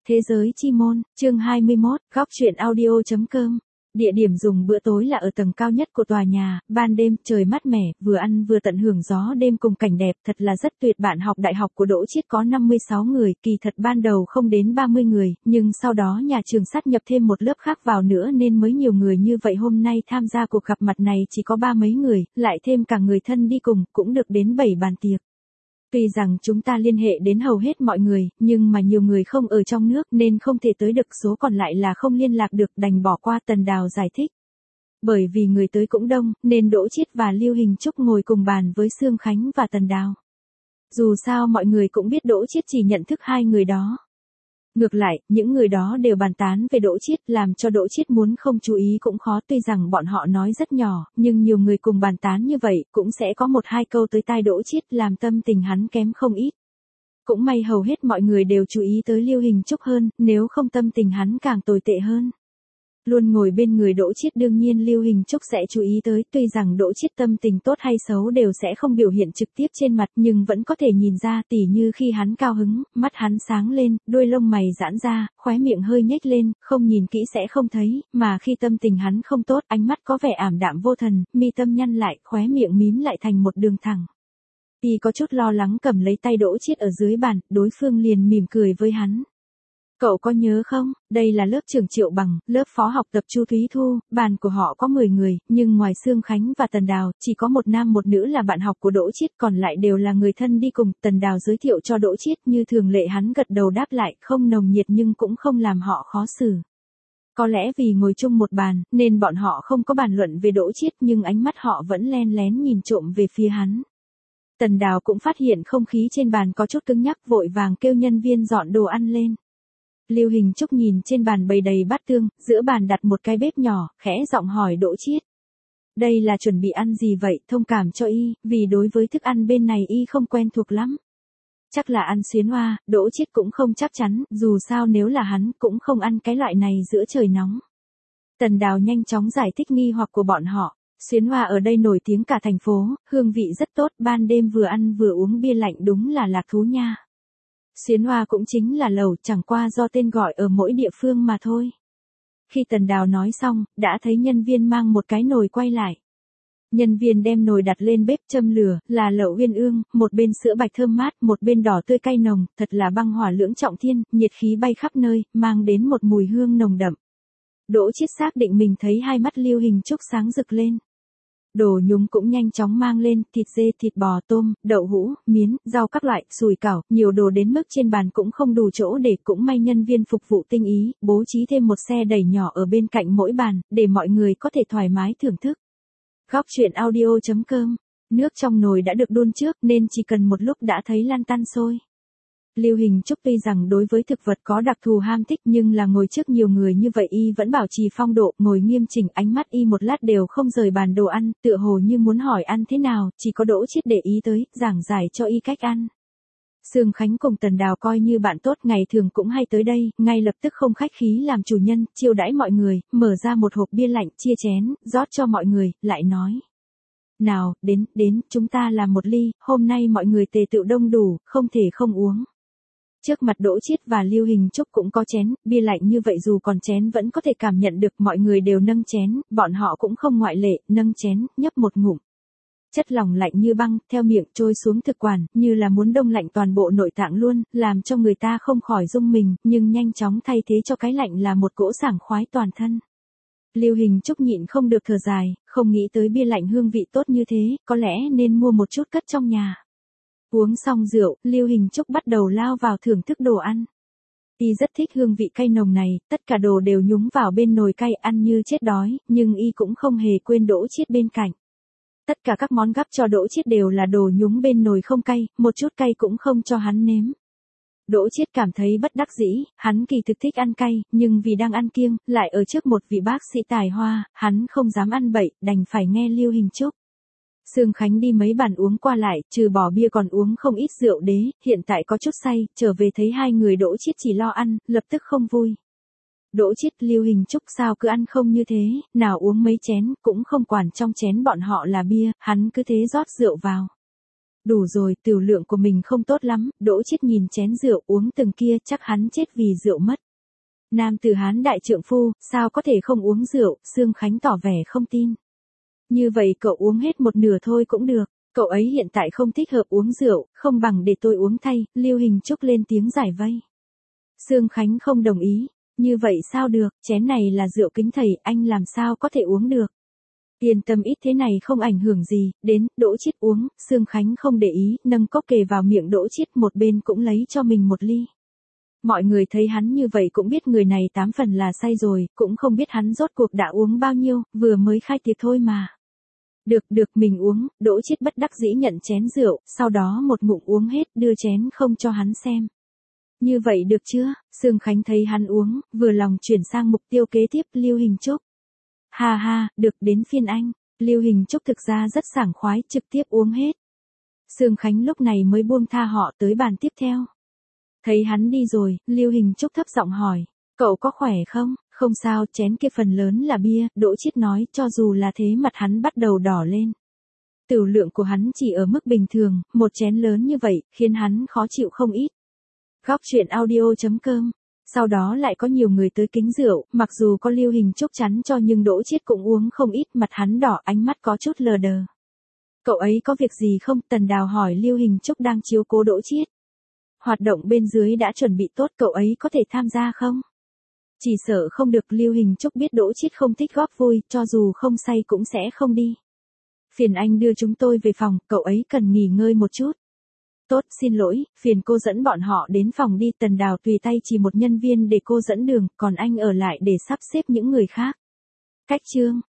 Thế giới chi môn, chương 21, góc truyện audio.com. Địa điểm dùng bữa tối là ở tầng cao nhất của tòa nhà, ban đêm, trời mát mẻ, vừa ăn vừa tận hưởng gió đêm cùng cảnh đẹp, thật là rất tuyệt. Bạn học đại học của Đỗ Chiết có 56 người, kỳ thật ban đầu không đến 30 người, nhưng sau đó nhà trường sát nhập thêm một lớp khác vào nữa nên mới nhiều người như vậy. Hôm nay tham gia cuộc gặp mặt này chỉ có 30 mấy người, lại thêm cả người thân đi cùng, cũng được đến 7 bàn tiệc. Tuy rằng chúng ta liên hệ đến hầu hết mọi người, nhưng mà nhiều người không ở trong nước nên không thể tới được, số còn lại là không liên lạc được, đành bỏ qua. Tần Đào giải thích. Bởi vì người tới cũng đông, nên Đỗ Chiết và Lưu Hình Trúc ngồi cùng bàn với Sương Khánh và Tần Đào. Dù sao mọi người cũng biết Đỗ Chiết chỉ nhận thức hai người đó. Ngược lại, những người đó đều bàn tán về Đỗ Chiết, làm cho Đỗ Chiết muốn không chú ý cũng khó. Tuy rằng bọn họ nói rất nhỏ, nhưng nhiều người cùng bàn tán như vậy, cũng sẽ có một hai câu tới tai Đỗ Chiết, làm tâm tình hắn kém không ít. Cũng may hầu hết mọi người đều chú ý tới Lưu Hình Trúc hơn, nếu không tâm tình hắn càng tồi tệ hơn. Luôn ngồi bên người Đỗ Chiết đương nhiên Lưu Hình Trúc sẽ chú ý tới, tuy rằng Đỗ Chiết tâm tình tốt hay xấu đều sẽ không biểu hiện trực tiếp trên mặt, nhưng vẫn có thể nhìn ra, tỉ như khi hắn cao hứng, mắt hắn sáng lên, đuôi lông mày giãn ra, khóe miệng hơi nhếch lên, không nhìn kỹ sẽ không thấy, mà khi tâm tình hắn không tốt, ánh mắt có vẻ ảm đạm vô thần, mi tâm nhăn lại, khóe miệng mím lại thành một đường thẳng. Y có chút lo lắng cầm lấy tay Đỗ Chiết ở dưới bàn, đối phương liền mỉm cười với hắn. Cậu có nhớ không, đây là lớp trưởng Triệu Bằng, lớp phó học tập Chu Thúy Thu, bàn của họ có 10 người, nhưng ngoài Sương Khánh và Tần Đào, chỉ có một nam một nữ là bạn học của Đỗ Chiết, còn lại đều là người thân đi cùng. Tần Đào giới thiệu cho Đỗ Chiết, như thường lệ hắn gật đầu đáp lại, không nồng nhiệt nhưng cũng không làm họ khó xử. Có lẽ vì ngồi chung một bàn, nên bọn họ không có bàn luận về Đỗ Chiết, nhưng ánh mắt họ vẫn len lén nhìn trộm về phía hắn. Tần Đào cũng phát hiện không khí trên bàn có chút cứng nhắc, vội vàng kêu nhân viên dọn đồ ăn lên. Lưu Hình Trúc nhìn trên bàn bày đầy bát tương, giữa bàn đặt một cái bếp nhỏ, khẽ giọng hỏi Đỗ Chiết. Đây là chuẩn bị ăn gì vậy, thông cảm cho y, vì đối với thức ăn bên này y không quen thuộc lắm. Chắc là ăn xuyến hoa, Đỗ Chiết cũng không chắc chắn, dù sao nếu là hắn cũng không ăn cái loại này giữa trời nóng. Tần Đào nhanh chóng giải thích nghi hoặc của bọn họ. Xuyến hoa ở đây nổi tiếng cả thành phố, hương vị rất tốt, ban đêm vừa ăn vừa uống bia lạnh đúng là lạc thú nha. Xuyến hoa cũng chính là lẩu, chẳng qua do tên gọi ở mỗi địa phương mà thôi. Khi Tần Đào nói xong, đã thấy nhân viên mang một cái nồi quay lại. Nhân viên đem nồi đặt lên bếp châm lửa, là lẩu uyên ương, một bên sữa bạch thơm mát, một bên đỏ tươi cay nồng, thật là băng hỏa lưỡng trọng thiên, nhiệt khí bay khắp nơi, mang đến một mùi hương nồng đậm. Đỗ Chiết xác định mình thấy hai mắt Lưu Hình Trúc sáng rực lên. Đồ nhúng cũng nhanh chóng mang lên, thịt dê, thịt bò, tôm, đậu hũ, miến, rau các loại, sùi cảo, nhiều đồ đến mức trên bàn cũng không đủ chỗ để. Cũng may nhân viên phục vụ tinh ý, bố trí thêm một xe đẩy nhỏ ở bên cạnh mỗi bàn, để mọi người có thể thoải mái thưởng thức. Góc truyện audio.com. Nước trong nồi đã được đun trước nên chỉ cần một lúc đã thấy lan tăn sôi. Lưu Hình Trúc tuy rằng đối với thực vật có đặc thù ham thích, nhưng là ngồi trước nhiều người như vậy y vẫn bảo trì phong độ, ngồi nghiêm chỉnh, ánh mắt y một lát đều không rời bàn đồ ăn, tựa hồ như muốn hỏi ăn thế nào, chỉ có Đỗ Chiết để ý tới, giảng giải cho y cách ăn. Sương Khánh cùng Tần Đào coi như bạn tốt, ngày thường cũng hay tới đây, ngay lập tức không khách khí làm chủ nhân, chiêu đãi mọi người, mở ra một hộp bia lạnh, chia chén, rót cho mọi người, lại nói. Nào, đến, chúng ta làm một ly, hôm nay mọi người tề tựu đông đủ, không thể không uống. Trước mặt Đỗ Chiết và Lưu Hình Trúc cũng có chén, bia lạnh như vậy dù còn chén vẫn có thể cảm nhận được, mọi người đều nâng chén, bọn họ cũng không ngoại lệ, nâng chén, nhấp một ngụm. Chất lỏng lạnh như băng, theo miệng trôi xuống thực quản, như là muốn đông lạnh toàn bộ nội tạng luôn, làm cho người ta không khỏi rung mình, nhưng nhanh chóng thay thế cho cái lạnh là một cỗ sảng khoái toàn thân. Lưu Hình Trúc nhịn không được thở dài, không nghĩ tới bia lạnh hương vị tốt như thế, có lẽ nên mua một chút cất trong nhà. Uống xong rượu, Lưu Hình Trúc bắt đầu lao vào thưởng thức đồ ăn. Y rất thích hương vị cay nồng này, tất cả đồ đều nhúng vào bên nồi cay, ăn như chết đói, nhưng y cũng không hề quên Đỗ Chiết bên cạnh. Tất cả các món gắp cho Đỗ Chiết đều là đồ nhúng bên nồi không cay, một chút cay cũng không cho hắn nếm. Đỗ Chiết cảm thấy bất đắc dĩ, hắn kỳ thực thích ăn cay, nhưng vì đang ăn kiêng, lại ở trước một vị bác sĩ tài hoa, hắn không dám ăn bậy, đành phải nghe Lưu Hình Trúc. Sương Khánh đi mấy bàn uống qua lại, trừ bỏ bia còn uống không ít rượu đế, hiện tại có chút say, trở về thấy hai người Đỗ Chiết chỉ lo ăn, lập tức không vui. Đỗ Chiết, Lưu Hình Trúc sao cứ ăn không như thế, nào uống mấy chén, cũng không quản trong chén bọn họ là bia, hắn cứ thế rót rượu vào. Đủ rồi, tiểu lượng của mình không tốt lắm, Đỗ Chiết nhìn chén rượu uống từng kia, chắc hắn chết vì rượu mất. Nam tử Hán đại trượng phu, sao có thể không uống rượu, Sương Khánh tỏ vẻ không tin. Như vậy cậu uống hết một nửa thôi cũng được, cậu ấy hiện tại không thích hợp uống rượu, không bằng để tôi uống thay, Lưu Hình Trúc lên tiếng giải vây. Sương Khánh không đồng ý, như vậy sao được, chén này là rượu kính thầy, anh làm sao có thể uống được. Yên tâm, ít thế này không ảnh hưởng gì, đến, Đỗ Chiết uống, Sương Khánh không để ý, nâng cốc kề vào miệng Đỗ Chiết, một bên cũng lấy cho mình một ly. Mọi người thấy hắn như vậy cũng biết người này 8 phần là say rồi, cũng không biết hắn rốt cuộc đã uống bao nhiêu, vừa mới khai tiệc thôi mà. Được mình uống, Đỗ Chiết bất đắc dĩ nhận chén rượu, sau đó một ngụm uống hết, đưa chén không cho hắn xem. Như vậy được chưa? Sương Khánh thấy hắn uống, vừa lòng chuyển sang mục tiêu kế tiếp, Lưu Hình Trúc. Ha ha, được, đến phiên anh. Lưu Hình Trúc thực ra rất sảng khoái, trực tiếp uống hết. Sương Khánh lúc này mới buông tha họ tới bàn tiếp theo. Thấy hắn đi rồi, Lưu Hình Trúc thấp giọng hỏi, cậu có khỏe không? Không sao, chén kia phần lớn là bia, Đỗ Chiết nói, cho dù là thế mặt hắn bắt đầu đỏ lên. Tiểu lượng của hắn chỉ ở mức bình thường, một chén lớn như vậy, khiến hắn khó chịu không ít. Góc truyện audio.com. Sau đó lại có nhiều người tới kính rượu, mặc dù có Lưu Hình Trúc chắn cho nhưng Đỗ Chiết cũng uống không ít, mặt hắn đỏ, ánh mắt có chút lờ đờ. Cậu ấy có việc gì không? Tần Đào hỏi. Lưu Hình Trúc đang chiếu cố Đỗ Chiết. Hoạt động bên dưới đã chuẩn bị tốt, cậu ấy có thể tham gia không? Chỉ sợ không được, Lưu Hình Trúc biết Đỗ Chiết không thích góp vui, cho dù không say cũng sẽ không đi. Phiền anh đưa chúng tôi về phòng, cậu ấy cần nghỉ ngơi một chút. Tốt, xin lỗi, phiền cô dẫn bọn họ đến phòng đi. Tần Đào tùy tay chỉ một nhân viên để cô dẫn đường, còn anh ở lại để sắp xếp những người khác. Cách chương